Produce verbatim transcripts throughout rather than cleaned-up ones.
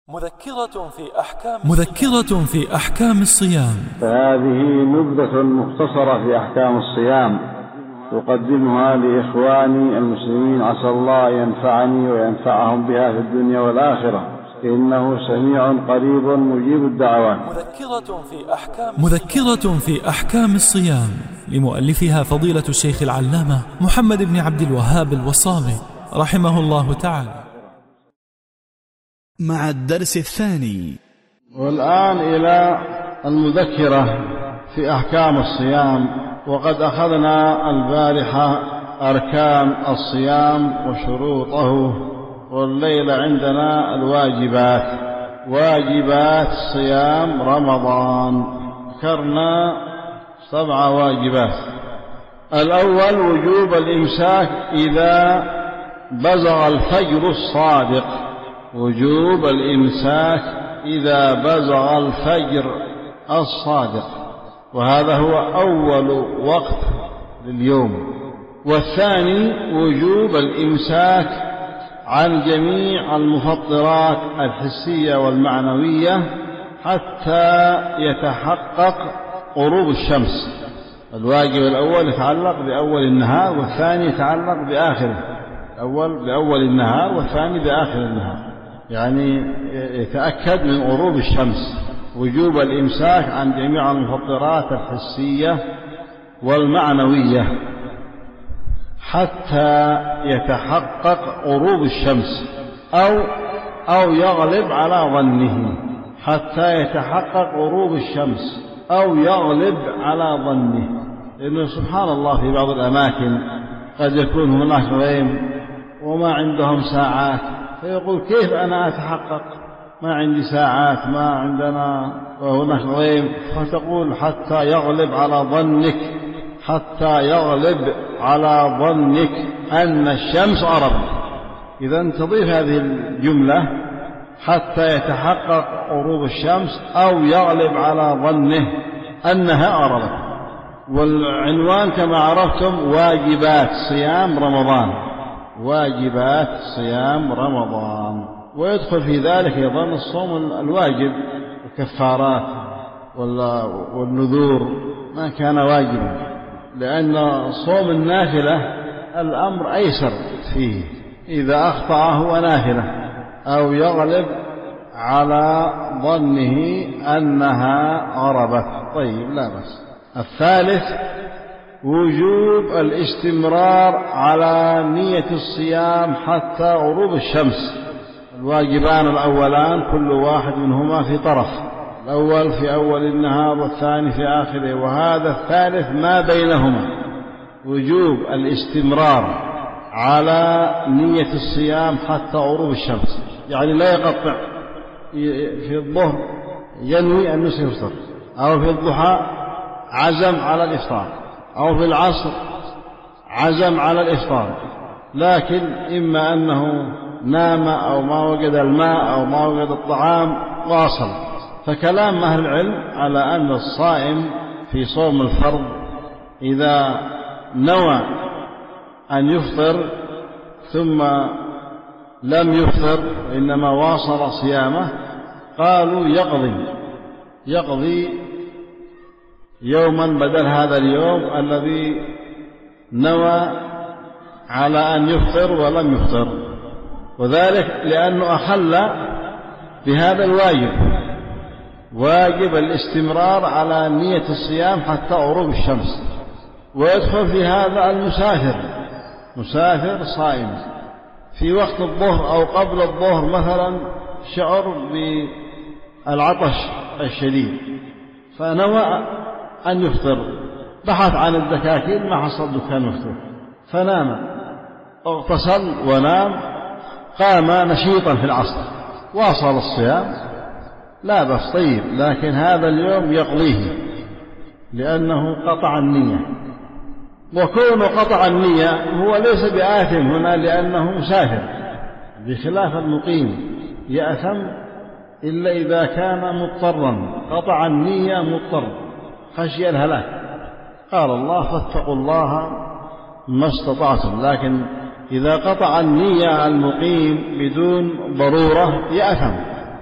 مذكرة في أحكام مذكرة في أحكام الصيام. فهذه نبذة مختصرة في أحكام الصيام أقدمها لإخواني المسلمين، عسى الله ينفعني وينفعهم بها في الدنيا والآخرة، إنه سميع قريب مجيب الدعوات. مذكرة في أحكام مذكرة في أحكام الصيام لمؤلفها فضيلة الشيخ العلامة محمد بن عبد الوهاب الوصابي رحمه الله تعالى، مع الدرس الثاني. والآن إلى المذكرة في أحكام الصيام. وقد أخذنا البارحة أركان الصيام وشروطه، والليلة عندنا الواجبات، واجبات صيام رمضان. ذكرنا سبع واجبات. الأول وجوب الإمساك إذا بزغ الفجر الصادق، وجوب الإمساك إذا بزغ الفجر الصادق، وهذا هو أول وقت لليوم. والثاني وجوب الإمساك عن جميع المفطرات الحسية والمعنوية حتى يتحقق غروب الشمس. الواجب الأول يتعلق بأول النهار، والثاني يتعلق بآخره. الأول بأول النهار والثاني بآخر النهار، يعني يتأكد من غروب الشمس. وجوب الإمساك عن جميع المفطرات الحسية والمعنوية حتى يتحقق غروب الشمس، أو أو يغلب على ظنه. حتى يتحقق غروب الشمس أو يغلب على ظنه، لأنه سبحان الله في بعض الأماكن قد يكون هناك غيم وما عندهم ساعات، فيقول كيف أنا أتحقق؟ ما عندي ساعات، ما عندنا، وهناك غيم. فتقول حتى يغلب على ظنك، حتى يغلب على ظنك أن الشمس غربت. إذا تضيف هذه الجملة حتى يتحقق غروب الشمس أو يغلب على ظنه أنها غربت. والعنوان كما عرفتم واجبات صيام رمضان، واجبات صيام رمضان. ويدخل في ذلك أيضا الصوم الواجب، الكفارات والنذور ما كان واجبا، لأن صوم النافلة الأمر أيسر فيه إذا أخطأ هو نافلة أو يغلب على ظنه أنها غربت. طيب لا بس. الثالث وجوب الاستمرار على نية الصيام حتى غروب الشمس. الواجبان الأولان كل واحد منهما في طرف، الأول في أول النهار والثاني في آخره، وهذا الثالث ما بينهما. وجوب الاستمرار على نية الصيام حتى غروب الشمس، يعني لا يقطع في الظهر ينوي أن يفطر، أو في الضحى عزم على الإفطار، أو في العصر عزم على الإفطار، لكن إما أنه نام أو ما وجد الماء أو ما وجد الطعام واصل. فكلام أهل العلم على أن الصائم في صوم الفرض إذا نوى أن يفطر ثم لم يفطر إنما واصل صيامه، قالوا يقضي يقضي يوما بدل هذا اليوم الذي نوى على أن يفطر ولم يفطر، وذلك لأنه أحل بهذا الواجب، واجب الاستمرار على نية الصيام حتى غروب الشمس. ويدخل في هذا المسافر، مسافر صائم في وقت الظهر أو قبل الظهر مثلا شعر بالعطش الشديد فنوى أن يفطر، بحث عن الدكاكين ما حصل دكان مفتوح فنام، اغتسل ونام، قام نشيطا في العصر واصل الصيام، لا بس. طيب لكن هذا اليوم يقضيه لأنه قطع النية. وكون قطع النية هو ليس بآثم هنا لأنه مسافر، بخلاف المقيم يأثم إلا إذا كان مضطرا. قطع النية مضطر خشي الهلاك، قال الله فاتقوا الله ما استطعتم. لكن إذا قطع النية المقيم بدون ضرورة يأثم،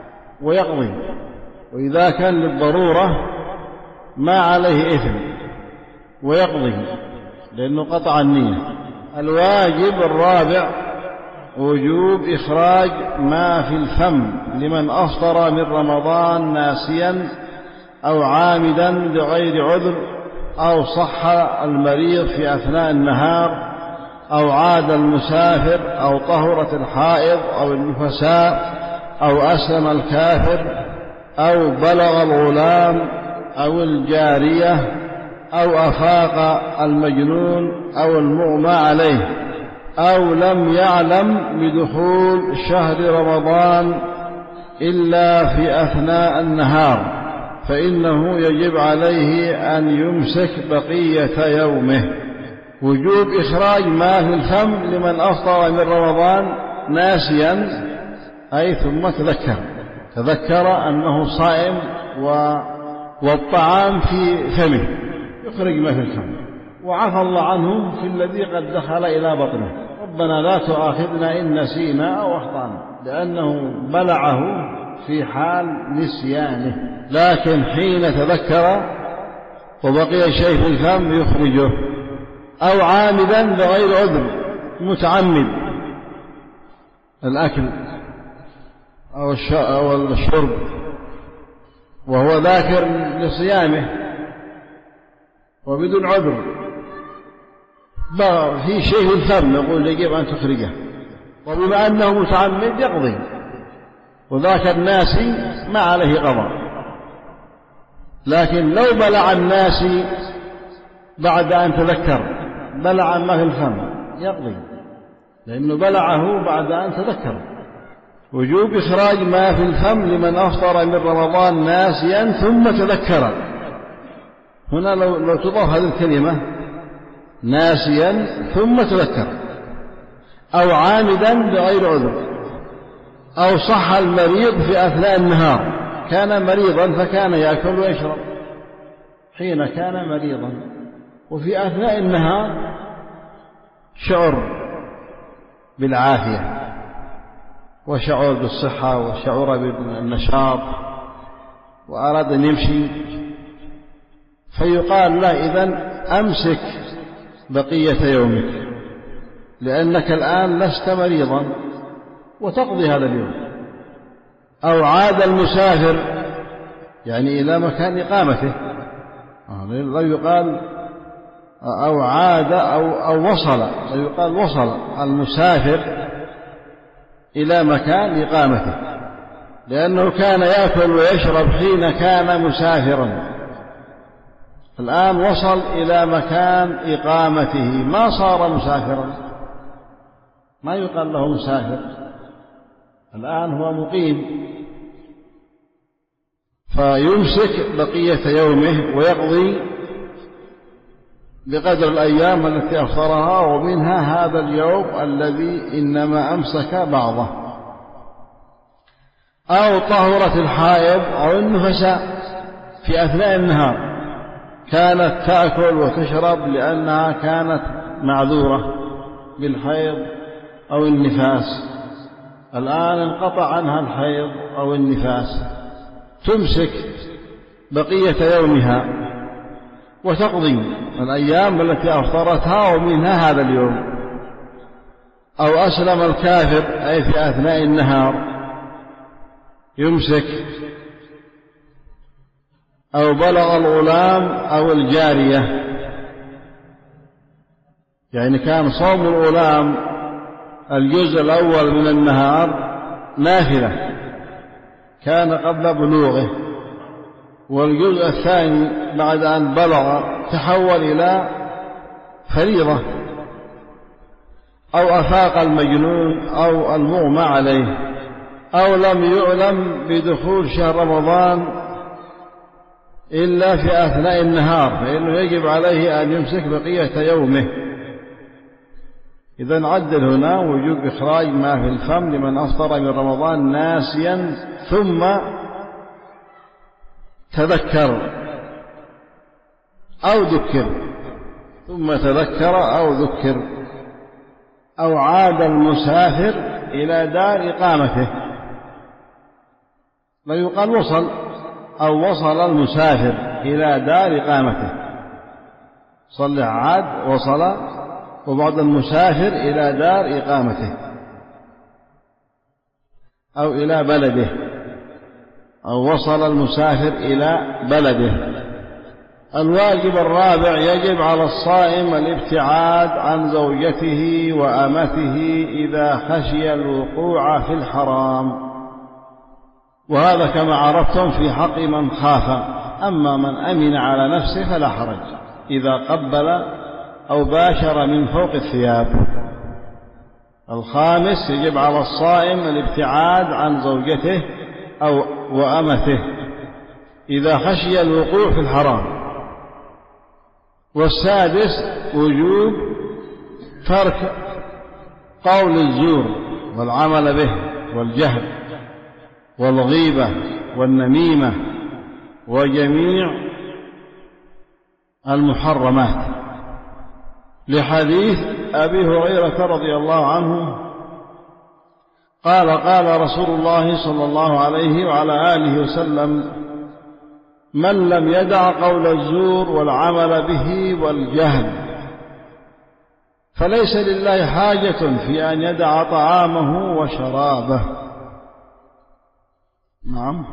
ويقضي، وإذا كان للضرورة ما عليه إثم ويقضي لأنه قطع النية. الواجب الرابع وجوب إخراج ما في الفم لمن أفطر من رمضان ناسيا أو عامدا بغير عذر، أو صح المريض في أثناء النهار، أو عاد المسافر، أو طهرت الحائض أو النفساء، أو أسلم الكافر، أو بلغ الغلام أو الجارية، أو أفاق المجنون أو المغمى عليه، أو لم يعلم بدخول شهر رمضان إلا في أثناء النهار، فإنه يجب عليه أن يمسك بقية يومه. وجوب إخراج ما في الفم لمن أفطر من رمضان ناسيا، أي ثم تذكر تذكر أنه صائم و... والطعام في فمه، يخرج ما في الفم، وعفى الله عنه في الذي قد دخل إلى بطنه. ربنا لا تؤاخذنا إن نسينا أو أخطأنا، لأنه بلعه في حال نسيانه، لكن حين تذكر وبقي شيء في الفم يخرجه. أو عامدا بغير عذر، متعمد الأكل أو الشرب وهو ذاكر لصيامه وبدون عذر، في شيء في الفم نقول يجب أن تخرجه، وبما أنه متعمد يقضي، وذاك الناسي ما عليه قضاء. لكن لو بلع الناسي بعد أن تذكر، بلع ما في الفم، يقضي لأنه بلعه بعد أن تذكر. وجوب إخراج ما في الفم لمن أفطر من رمضان ناسيا ثم تذكر. هنا لو, لو تضاف هذه الكلمة ناسيا ثم تذكر، أو عامدا بغير عذر، أو صح المريض في أثناء النهار، كان مريضا فكان يأكل ويشرب حين كان مريضا، وفي أثناء النهار شعر بالعافية وشعر بالصحة وشعر بالنشاط وأراد أن يمشي، فيقال له إذن أمسك بقية يومك، لأنك الآن لست مريضا وتقضي هذا اليوم. أو عاد المسافر، يعني إلى مكان إقامته، لا يقال أو عاد أو, أو وصل، لا يقال وصل المسافر إلى مكان إقامته، لأنه كان يأكل ويشرب حين كان مسافرا، الآن وصل إلى مكان إقامته ما صار مسافرا، ما يقال له مسافر، الآن هو مقيم، فيمسك بقية يومه ويقضي بقدر الأيام التي أفطرها، ومنها هذا اليوم الذي إنما أمسك بعضه. أو طهرت الحائض أو النفساء في أثناء النهار، كانت تأكل وتشرب لأنها كانت معذورة بالحيض أو النفاس، الآن انقطع عنها الحيض أو النفاس، تمسك بقية يومها وتقضي الأيام التي أفطرتها ومنها هذا اليوم. أو أسلم الكافر، أي في أثناء النهار يمسك. أو بلغ الغلام أو الجارية، يعني كان صوم الغلام الجزء الأول من النهار نافلة كان قبل بلوغه، والجزء الثاني بعد أن بلغ تحول إلى فريضة. أو أفاق المجنون أو المغمى عليه، أو لم يعلم بدخول شهر رمضان إلا في أثناء النهار، فإنه يجب عليه أن يمسك بقية يومه. إذن عدل هنا وجوب إخراج ما في الفم لمن أفطر من رمضان ناسيا ثم تذكر أو ذكر، ثم تذكر أو ذكر. أو عاد المسافر إلى دار إقامته، لا يقال وصل أو وصل المسافر إلى دار إقامته، صلح عاد وصل، وبعد المسافر إلى دار إقامته أو إلى بلده، أو وصل المسافر إلى بلده. الواجب الرابع: يجب على الصائم الابتعاد عن زوجته وأمته إذا خشي الوقوع في الحرام، وهذا كما عرفتم في حق من خاف. أما من أمن على نفسه فلا حرج إذا قبل أو باشر من فوق الثياب. الخامس: يجب على الصائم الابتعاد عن زوجته أو وأمته إذا خشي الوقوع في الحرام. والسادس: وجوب ترك قول الزور والعمل به والجهل والغيبة والنميمة وجميع المحرمات، لحديث أبي هريرة رضي الله عنه قال: قال رسول الله صلى الله عليه وعلى آله وسلم: من لم يدع قول الزور والعمل به والجهل فليس لله حاجة في أن يدع طعامه وشرابه. نعم.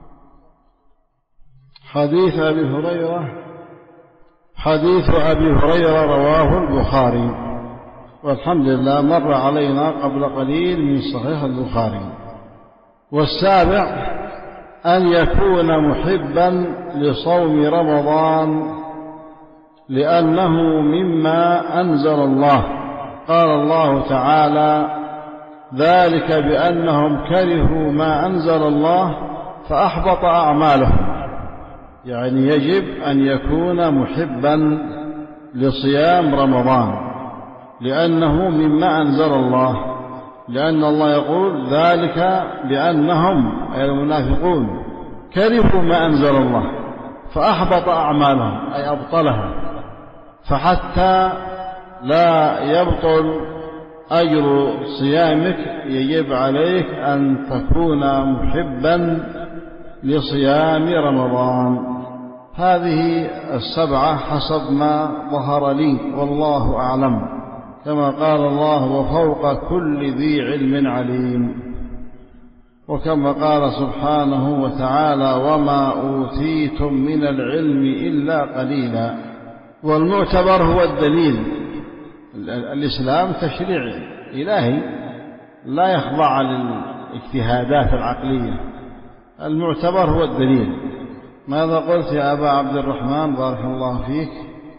حديث أبي هريرة حديث أبي هريرة رواه البخاري، والحمد لله مر علينا قبل قليل من صحيح البخاري. والسابع: أن يكون محبا لصوم رمضان لأنه مما أنزل الله. قال الله تعالى: ذلك بأنهم كرهوا ما أنزل الله فأحبط أعمالهم. يعني يجب أن يكون محبا لصيام رمضان لأنه مما أنزل الله، لأن الله يقول: ذلك بأنهم أي المنافقون كرهوا ما أنزل الله فأحبط أعمالهم أي أبطلها. فحتى لا يبطل أجر صيامك يجب عليك أن تكون محبا لصيام رمضان. هذه السبعة حسب ما ظهر لي والله أعلم، كما قال الله: وفوق كل ذي علم عليم. وكما قال سبحانه وتعالى: وما أوتيتم من العلم إلا قليلا. والمعتبر هو الدليل. الإسلام تشريع إلهي لا يخضع للاجتهادات العقلية، المعتبر هو الدليل. ماذا قلت يا أبا عبد الرحمن؟ بارك الله فيك.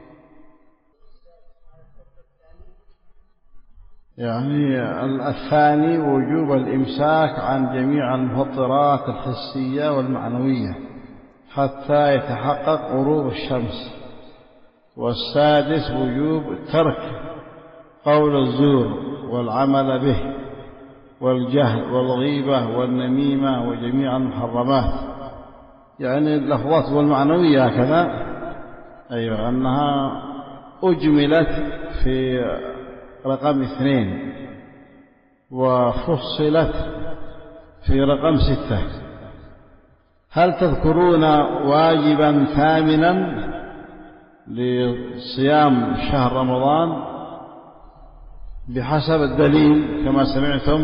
يعني الثاني: وجوب الإمساك عن جميع المفطرات الحسية والمعنوية حتى يتحقق غروب الشمس. والسادس: وجوب ترك قول الزور والعمل به والجهل والغيبة والنميمة وجميع المحرمات. يعني اللفظات والمعنوية هكذا، أيوة، أنها أجملت في رقم اثنين وفصلت في رقم ستة. هل تذكرون واجبا ثامنا لصيام شهر رمضان بحسب الدليل كما سمعتم؟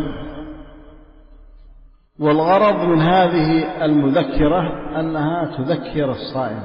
والغرض من هذه المذكرة أنها تذكر الصائم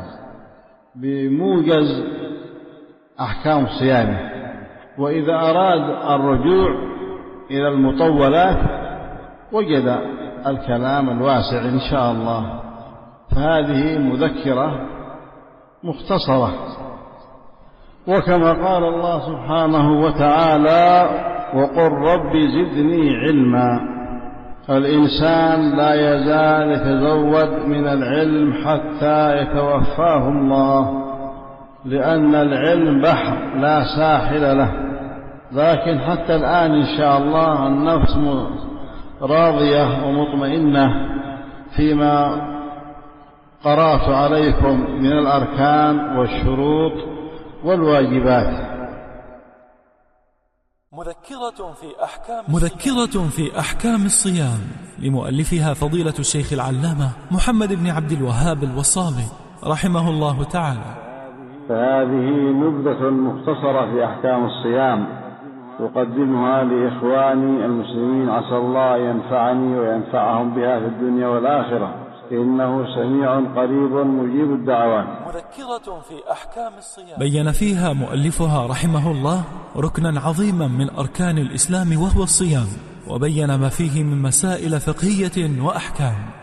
بموجز أحكام صيامه، وإذا أراد الرجوع إلى المطولات وجد الكلام الواسع إن شاء الله. فهذه مذكرة مختصرة. وكما قال الله سبحانه وتعالى: وقل رب زدني علما. الإنسان لا يزال يتزود من العلم حتى يتوفاه الله، لأن العلم بحر لا ساحل له. لكن حتى الآن إن شاء الله النفس راضية ومطمئنة فيما قرأت عليكم من الأركان والشروط والواجبات. مذكرة في أحكام مذكرة في أحكام الصيام لمؤلفها فضيلة الشيخ العلامة محمد بن عبد الوهاب الوصابي رحمه الله تعالى. فهذه نبذة مختصرة في أحكام الصيام أقدمها لإخواني المسلمين، عسى الله ينفعني وينفعهم بها في الدنيا والآخرة، إنه سميع قريب مجيب الدعوات. مذكرة في أحكام الصيام بين فيها مؤلفها رحمه الله ركنا عظيما من أركان الإسلام وهو الصيام، وبين ما فيه من مسائل فقهية وأحكام.